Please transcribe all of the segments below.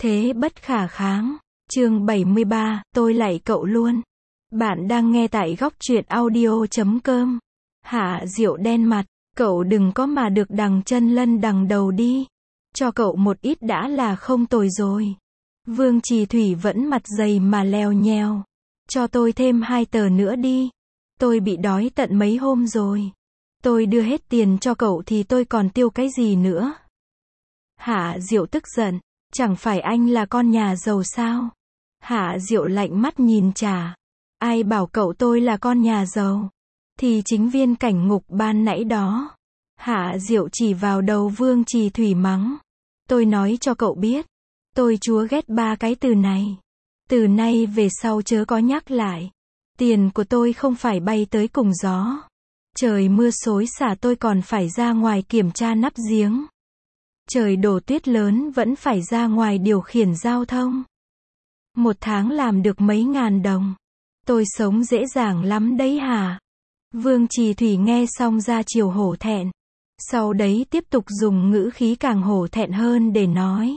Thế bất khả kháng. Chương 73, tôi lạy cậu luôn. Bạn đang nghe tại góc truyện audio.com. Hạ Diệu đen mặt, cậu đừng có mà được đằng chân lân đằng đầu đi. Cho cậu một ít đã là không tồi rồi. Vương Trì Thủy vẫn mặt dày mà lèo nhèo. Cho tôi thêm 2 tờ nữa đi. Tôi bị đói tận mấy hôm rồi. Tôi đưa hết tiền cho cậu thì tôi còn tiêu cái gì nữa. Hạ Diệu tức giận. Chẳng phải anh là con nhà giàu sao? Hạ Diệu lạnh mắt nhìn Trà. Ai bảo cậu tôi là con nhà giàu? Thì chính viên cảnh ngục ban nãy đó. Hạ Diệu chỉ vào đầu Vương Trì Thủy mắng. Tôi nói cho cậu biết. Tôi chúa ghét 3 cái từ này. Từ nay về sau chớ có nhắc lại. Tiền của tôi không phải bay tới cùng gió. Trời mưa xối xả tôi còn phải ra ngoài kiểm tra nắp giếng. Trời đổ tuyết lớn vẫn phải ra ngoài điều khiển giao thông. 1 tháng làm được mấy ngàn đồng. Tôi sống dễ dàng lắm đấy hả? Vương Trì Thủy nghe xong ra chiều hổ thẹn. Sau đấy tiếp tục dùng ngữ khí càng hổ thẹn hơn để nói.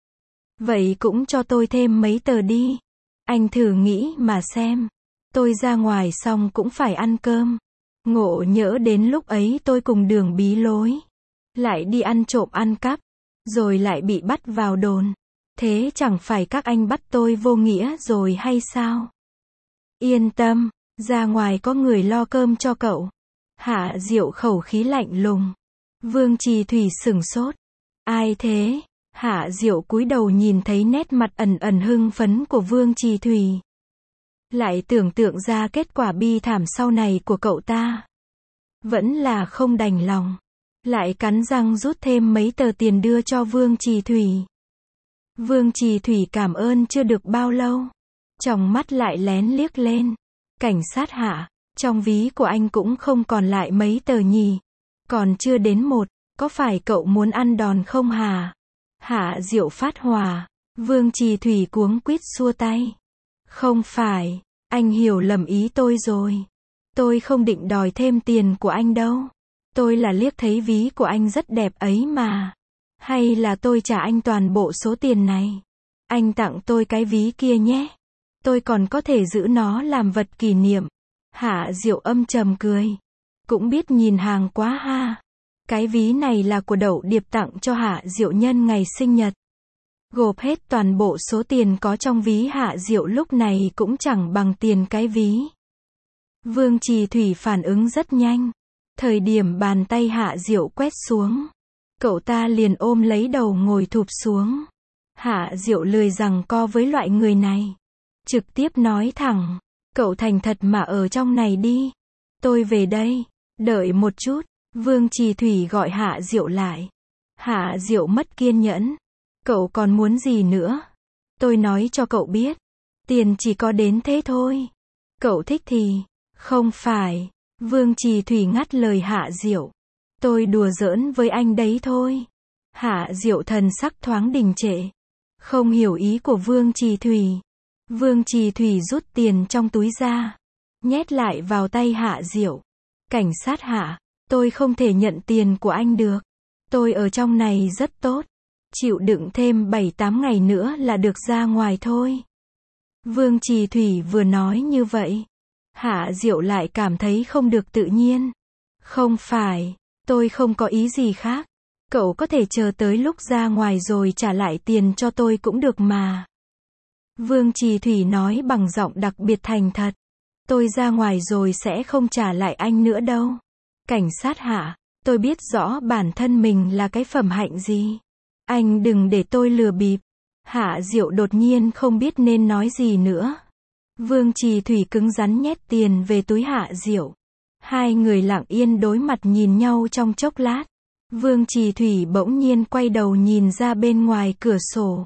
Vậy cũng cho tôi thêm mấy tờ đi. Anh thử nghĩ mà xem. Tôi ra ngoài xong cũng phải ăn cơm. Ngộ nhỡ đến lúc ấy tôi cùng đường bí lối. Lại đi ăn trộm ăn cắp. Rồi lại bị bắt vào đồn. Thế chẳng phải các anh bắt tôi vô nghĩa rồi hay sao? Yên tâm, ra ngoài có người lo cơm cho cậu. Hạ Diệu khẩu khí lạnh lùng. Vương Trì Thủy sửng sốt. Ai thế? Hạ Diệu cúi đầu nhìn thấy nét mặt ẩn ẩn hưng phấn của Vương Trì Thủy. Lại tưởng tượng ra kết quả bi thảm sau này của cậu ta. Vẫn là không đành lòng. Lại cắn răng rút thêm mấy tờ tiền đưa cho Vương Trì Thủy. Vương Trì Thủy cảm ơn chưa được bao lâu. Trong mắt lại lén liếc lên. Cảnh sát Hạ, trong ví của anh cũng không còn lại mấy tờ nhỉ. Còn chưa đến 1, có phải cậu muốn ăn đòn không hả? Hạ Diệu phát hỏa. Vương Trì Thủy cuống quýt xua tay. Không phải, anh hiểu lầm ý tôi rồi. Tôi không định đòi thêm tiền của anh đâu. Tôi là liếc thấy ví của anh rất đẹp ấy mà. Hay là tôi trả anh toàn bộ số tiền này. Anh tặng tôi cái ví kia nhé. Tôi còn có thể giữ nó làm vật kỷ niệm. Hạ Diệu âm trầm cười. Cũng biết nhìn hàng quá ha. Cái ví này là của Đậu Điệp tặng cho Hạ Diệu nhân ngày sinh nhật. Gộp hết toàn bộ số tiền có trong ví Hạ Diệu lúc này cũng chẳng bằng tiền cái ví. Vương Trì Thủy phản ứng rất nhanh. Thời điểm bàn tay Hạ Diệu quét xuống. Cậu ta liền ôm lấy đầu ngồi thụp xuống. Hạ Diệu lười giằng co với loại người này. Trực tiếp nói thẳng. Cậu thành thật mà ở trong này đi. Tôi về đây. Đợi một chút. Vương Trì Thủy gọi Hạ Diệu lại. Hạ Diệu mất kiên nhẫn. Cậu còn muốn gì nữa? Tôi nói cho cậu biết. Tiền chỉ có đến thế thôi. Cậu thích thì. Không phải. Vương Trì Thủy ngắt lời Hạ Diệu. Tôi đùa giỡn với anh đấy thôi. Hạ Diệu thần sắc thoáng đình trệ. Không hiểu ý của Vương Trì Thủy. Vương Trì Thủy rút tiền trong túi ra. Nhét lại vào tay Hạ Diệu. Cảnh sát Hạ, tôi không thể nhận tiền của anh được. Tôi ở trong này rất tốt. Chịu đựng thêm 7-8 ngày nữa là được ra ngoài thôi. Vương Trì Thủy vừa nói như vậy. Hạ Diệu lại cảm thấy không được tự nhiên. Không phải, tôi không có ý gì khác. Cậu có thể chờ tới lúc ra ngoài rồi trả lại tiền cho tôi cũng được mà. Vương Trì Thủy nói bằng giọng đặc biệt thành thật. Tôi ra ngoài rồi sẽ không trả lại anh nữa đâu. Cảnh sát Hạ, tôi biết rõ bản thân mình là cái phẩm hạnh gì. Anh đừng để tôi lừa bịp. Hạ Diệu đột nhiên không biết nên nói gì nữa. Vương Trì Thủy cứng rắn nhét tiền về túi Hạ Diệu. Hai người lặng yên đối mặt nhìn nhau trong chốc lát. Vương Trì Thủy bỗng nhiên quay đầu nhìn ra bên ngoài cửa sổ.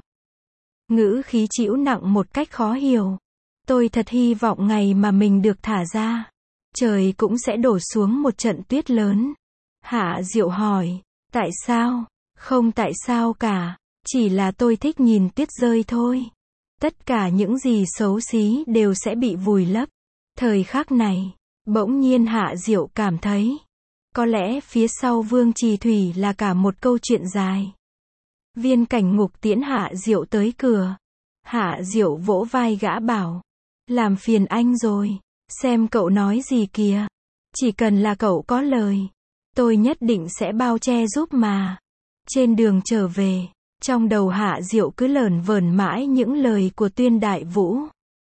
Ngữ khí trĩu nặng một cách khó hiểu. Tôi thật hy vọng ngày mà mình được thả ra. Trời cũng sẽ đổ xuống một trận tuyết lớn. Hạ Diệu hỏi. Tại sao? Không tại sao cả. Chỉ là tôi thích nhìn tuyết rơi thôi. Tất cả những gì xấu xí đều sẽ bị vùi lấp. Thời khắc này, bỗng nhiên Hạ Diệu cảm thấy. Có lẽ phía sau Vương Trì Thủy là cả một câu chuyện dài. Viên Cảnh Ngục tiễn Hạ Diệu tới cửa. Hạ Diệu vỗ vai gã bảo. Làm phiền anh rồi. Xem cậu nói gì kìa. Chỉ cần là cậu có lời, tôi nhất định sẽ bao che giúp mà. Trên đường trở về, trong đầu Hạ Diệu cứ lởn vởn mãi những lời của Tuyên Đại Vũ.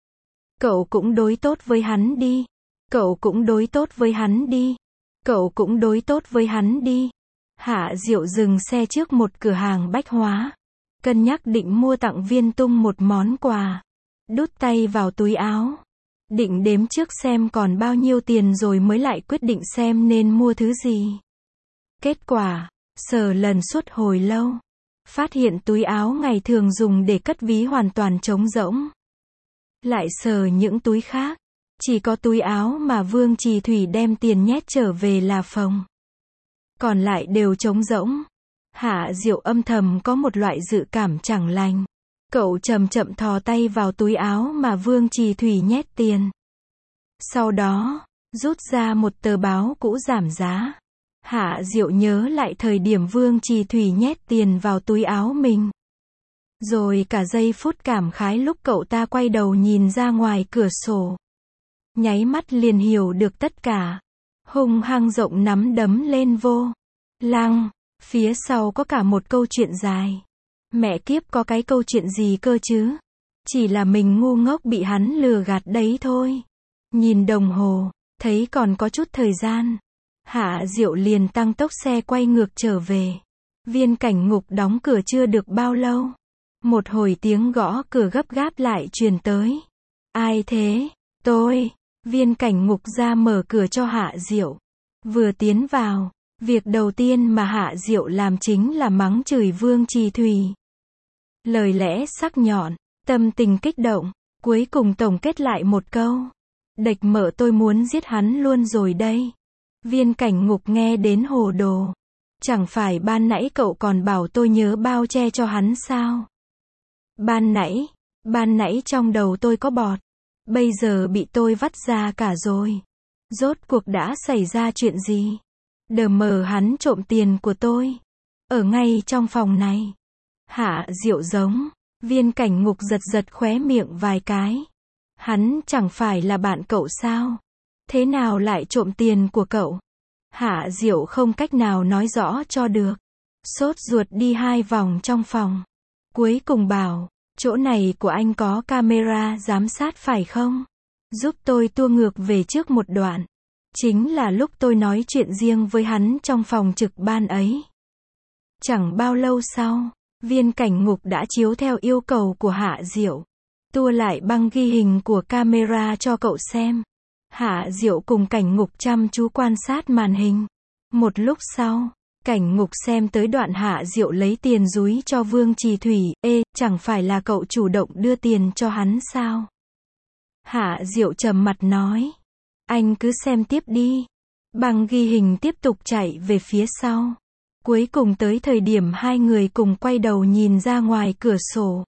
Cậu cũng đối tốt với hắn đi. Cậu cũng đối tốt với hắn đi. Cậu cũng đối tốt với hắn đi. Hạ Diệu dừng xe trước một cửa hàng bách hóa. Cân nhắc định mua tặng Viên Tung một món quà. Đút tay vào túi áo. Định đếm trước xem còn bao nhiêu tiền rồi mới lại quyết định xem nên mua thứ gì. Kết quả, sờ lần suốt hồi lâu. Phát hiện túi áo ngày thường dùng để cất ví hoàn toàn trống rỗng. Lại sờ những túi khác. Chỉ có túi áo mà Vương Trì Thủy đem tiền nhét trở về là phồng. Còn lại đều trống rỗng. Hạ Diệu âm thầm có một loại dự cảm chẳng lành. Cậu chậm chậm thò tay vào túi áo mà Vương Trì Thủy nhét tiền. Sau đó, rút ra một tờ báo cũ giảm giá. Hạ Diệu nhớ lại thời điểm Vương Trì Thủy nhét tiền vào túi áo mình. Rồi cả giây phút cảm khái lúc cậu ta quay đầu nhìn ra ngoài cửa sổ. Nháy mắt liền hiểu được tất cả. Hung hăng rộng nắm đấm lên vô lăng. Phía sau có cả một câu chuyện dài. Mẹ kiếp, có cái câu chuyện gì cơ chứ? Chỉ là mình ngu ngốc bị hắn lừa gạt đấy thôi. Nhìn đồng hồ, thấy còn có chút thời gian. Hạ Diệu liền tăng tốc xe quay ngược trở về. Viên Cảnh Ngục đóng cửa chưa được bao lâu. Một hồi tiếng gõ cửa gấp gáp lại truyền tới. Ai thế? Tôi. Viên Cảnh Ngục ra mở cửa cho Hạ Diệu. Vừa tiến vào, việc đầu tiên mà Hạ Diệu làm chính là mắng chửi Vương Trì Thủy. Lời lẽ sắc nhọn, tâm tình kích động, cuối cùng tổng kết lại một câu. Địch mợ, tôi muốn giết hắn luôn rồi đây. Viên Cảnh Ngục nghe đến hồ đồ. Chẳng phải ban nãy cậu còn bảo tôi nhớ bao che cho hắn sao? Ban nãy trong đầu tôi có bọt. Bây giờ bị tôi vắt ra cả rồi. Rốt cuộc đã xảy ra chuyện gì? Đờ mờ hắn trộm tiền của tôi. Ở ngay trong phòng này. Hạ Diệu giống. Viên Cảnh Ngục giật giật khóe miệng vài cái. Hắn chẳng phải là bạn cậu sao? Thế nào lại trộm tiền của cậu? Hạ Diệu không cách nào nói rõ cho được. Sốt ruột đi 2 vòng trong phòng. Cuối cùng bảo, chỗ này của anh có camera giám sát phải không? Giúp tôi tua ngược về trước một đoạn. Chính là lúc tôi nói chuyện riêng với hắn trong phòng trực ban ấy. Chẳng bao lâu sau, Viên Cảnh Ngục đã chiếu theo yêu cầu của Hạ Diệu. Tua lại băng ghi hình của camera cho cậu xem. Hạ Diệu cùng Cảnh Ngục chăm chú quan sát màn hình. Một lúc sau, Cảnh Ngục xem tới đoạn Hạ Diệu lấy tiền dúi cho Vương Trì Thủy. Chẳng phải là cậu chủ động đưa tiền cho hắn sao? Hạ Diệu trầm mặt nói. Anh cứ xem tiếp đi. Băng ghi hình tiếp tục chạy về phía sau. Cuối cùng tới thời điểm hai người cùng quay đầu nhìn ra ngoài cửa sổ.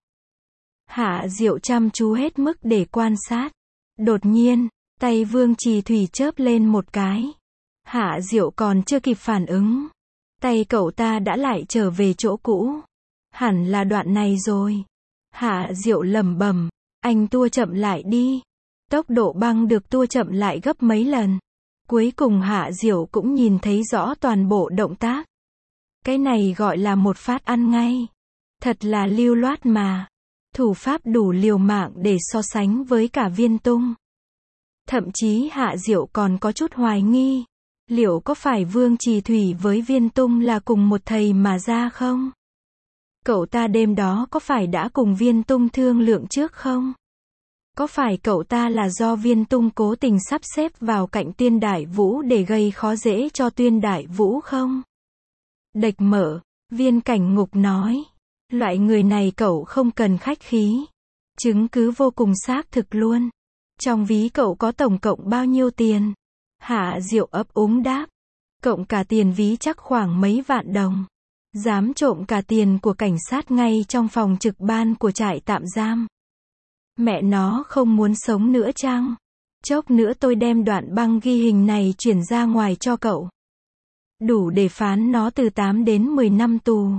Hạ Diệu chăm chú hết mức để quan sát. Đột nhiên, tay Vương Trì Thủy chớp lên một cái. Hạ Diệu còn chưa kịp phản ứng. Tay cậu ta đã lại trở về chỗ cũ. Hẳn là đoạn này rồi. Hạ Diệu lẩm bẩm. Anh tua chậm lại đi. Tốc độ băng được tua chậm lại gấp mấy lần. Cuối cùng Hạ Diệu cũng nhìn thấy rõ toàn bộ động tác. Cái này gọi là một phát ăn ngay. Thật là lưu loát mà. Thủ pháp đủ liều mạng để so sánh với cả Viên Tung. Thậm chí Hạ Diệu còn có chút hoài nghi. Liệu có phải Vương Trì Thủy với Viên Tung là cùng một thầy mà ra không? Cậu ta đêm đó có phải đã cùng Viên Tung thương lượng trước không? Có phải cậu ta là do Viên Tung cố tình sắp xếp vào cạnh Tuyên Đại Vũ để gây khó dễ cho Tuyên Đại Vũ không? Địch mở, Viên Cảnh Ngục nói. Loại người này cậu không cần khách khí. Chứng cứ vô cùng xác thực luôn. Trong ví cậu có tổng cộng bao nhiêu tiền? Hạ Diệu ấp úng đáp. Cộng cả tiền ví chắc khoảng mấy vạn đồng. Dám trộm cả tiền của cảnh sát ngay trong phòng trực ban của trại tạm giam. Mẹ nó không muốn sống nữa chăng? Chốc nữa tôi đem đoạn băng ghi hình này chuyển ra ngoài cho cậu. Đủ để phán nó từ 8 đến 10 năm tù.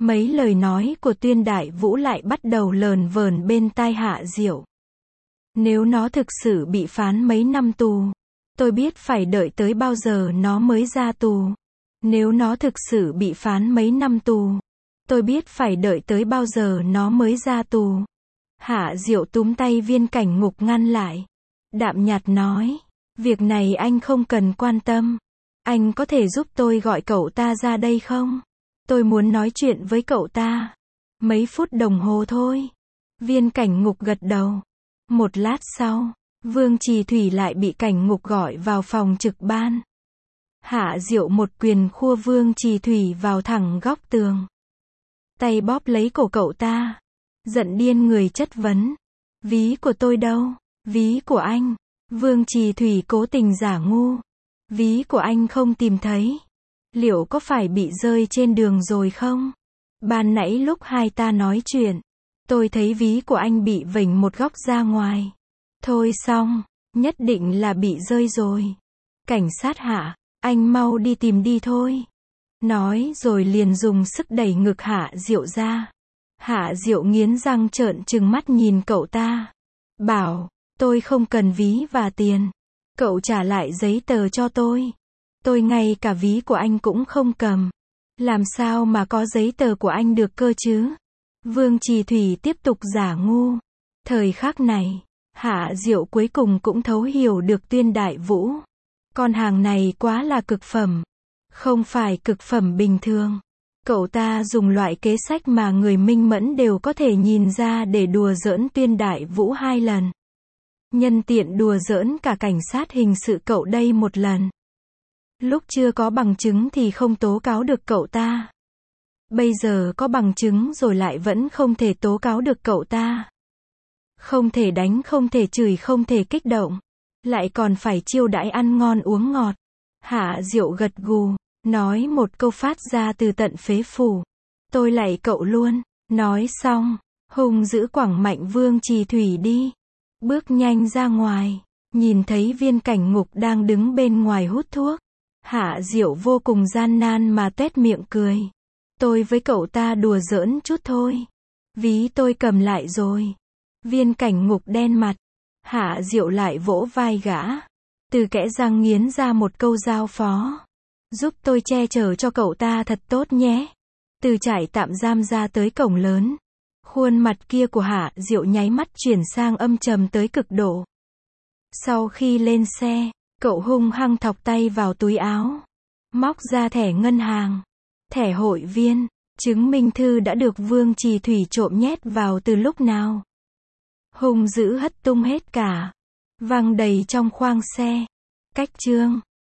Mấy lời nói của Tuyên Đại Vũ lại bắt đầu lờn vờn bên tai Hạ Diệu. Nếu nó thực sự bị phán mấy năm tù, tôi biết phải đợi tới bao giờ nó mới ra tù. Nếu nó thực sự bị phán mấy năm tù, tôi biết phải đợi tới bao giờ nó mới ra tù. Hạ Diệu túm tay Viên Cảnh Ngục ngăn lại. Đạm nhạt nói, việc này anh không cần quan tâm. Anh có thể giúp tôi gọi cậu ta ra đây không? Tôi muốn nói chuyện với cậu ta. Mấy phút đồng hồ thôi. Viên Cảnh Ngục gật đầu. Một lát sau, Vương Trì Thủy lại bị Cảnh Ngục gọi vào phòng trực ban. Hạ Diệu một quyền khua Vương Trì Thủy vào thẳng góc tường. Tay bóp lấy cổ cậu ta. Giận điên người chất vấn. Ví của tôi đâu? Ví của anh. Vương Trì Thủy cố tình giả ngu. Ví của anh không tìm thấy. Liệu có phải bị rơi trên đường rồi không? Ban nãy lúc hai ta nói chuyện, tôi thấy ví của anh bị vểnh một góc ra ngoài. Thôi xong, nhất định là bị rơi rồi. Cảnh sát Hạ, anh mau đi tìm đi thôi. Nói rồi liền dùng sức đẩy ngực Hạ Diệu ra. Hạ Diệu nghiến răng trợn trừng mắt nhìn cậu ta. Bảo, tôi không cần ví và tiền. Cậu trả lại giấy tờ cho tôi. Tôi ngay cả ví của anh cũng không cầm. Làm sao mà có giấy tờ của anh được cơ chứ? Vương Trì Thủy tiếp tục giả ngu. Thời khắc này, Hạ Diệu cuối cùng cũng thấu hiểu được Tuyên Đại Vũ. Con hàng này quá là cực phẩm. Không phải cực phẩm bình thường. Cậu ta dùng loại kế sách mà người minh mẫn đều có thể nhìn ra để đùa giỡn Tuyên Đại Vũ 2 lần. Nhân tiện đùa giỡn cả cảnh sát hình sự cậu đây 1 lần. Lúc chưa có bằng chứng thì không tố cáo được cậu ta. Bây giờ có bằng chứng rồi lại vẫn không thể tố cáo được cậu ta. Không thể đánh, không thể chửi, không thể kích động. Lại còn phải chiêu đãi ăn ngon uống ngọt. Hạ Diệu gật gù, nói một câu phát ra từ tận phế phủ. Tôi lạy cậu luôn. Nói xong, hung dữ quẳng mạnh Vương Trì Thủy đi. Bước nhanh ra ngoài, nhìn thấy Viên Cảnh Ngục đang đứng bên ngoài hút thuốc. Hạ Diệu vô cùng gian nan mà tuét miệng cười. Tôi với cậu ta đùa giỡn chút thôi. Ví tôi cầm lại rồi. Viên Cảnh Ngục đen mặt. Hạ Diệu lại vỗ vai gã. Từ kẽ răng nghiến ra một câu giao phó. Giúp tôi che chở cho cậu ta thật tốt nhé. Từ trại tạm giam ra tới cổng lớn. Khuôn mặt kia của Hạ Diệu nháy mắt chuyển sang âm trầm tới cực độ. Sau khi lên xe, cậu hung hăng thọc tay vào túi áo. Móc ra thẻ ngân hàng, thẻ hội viên, chứng minh thư đã được Vương Trì Thủy trộm nhét vào từ lúc nào. Hung dữ hất tung hết cả. Văng đầy trong khoang xe. Cách chương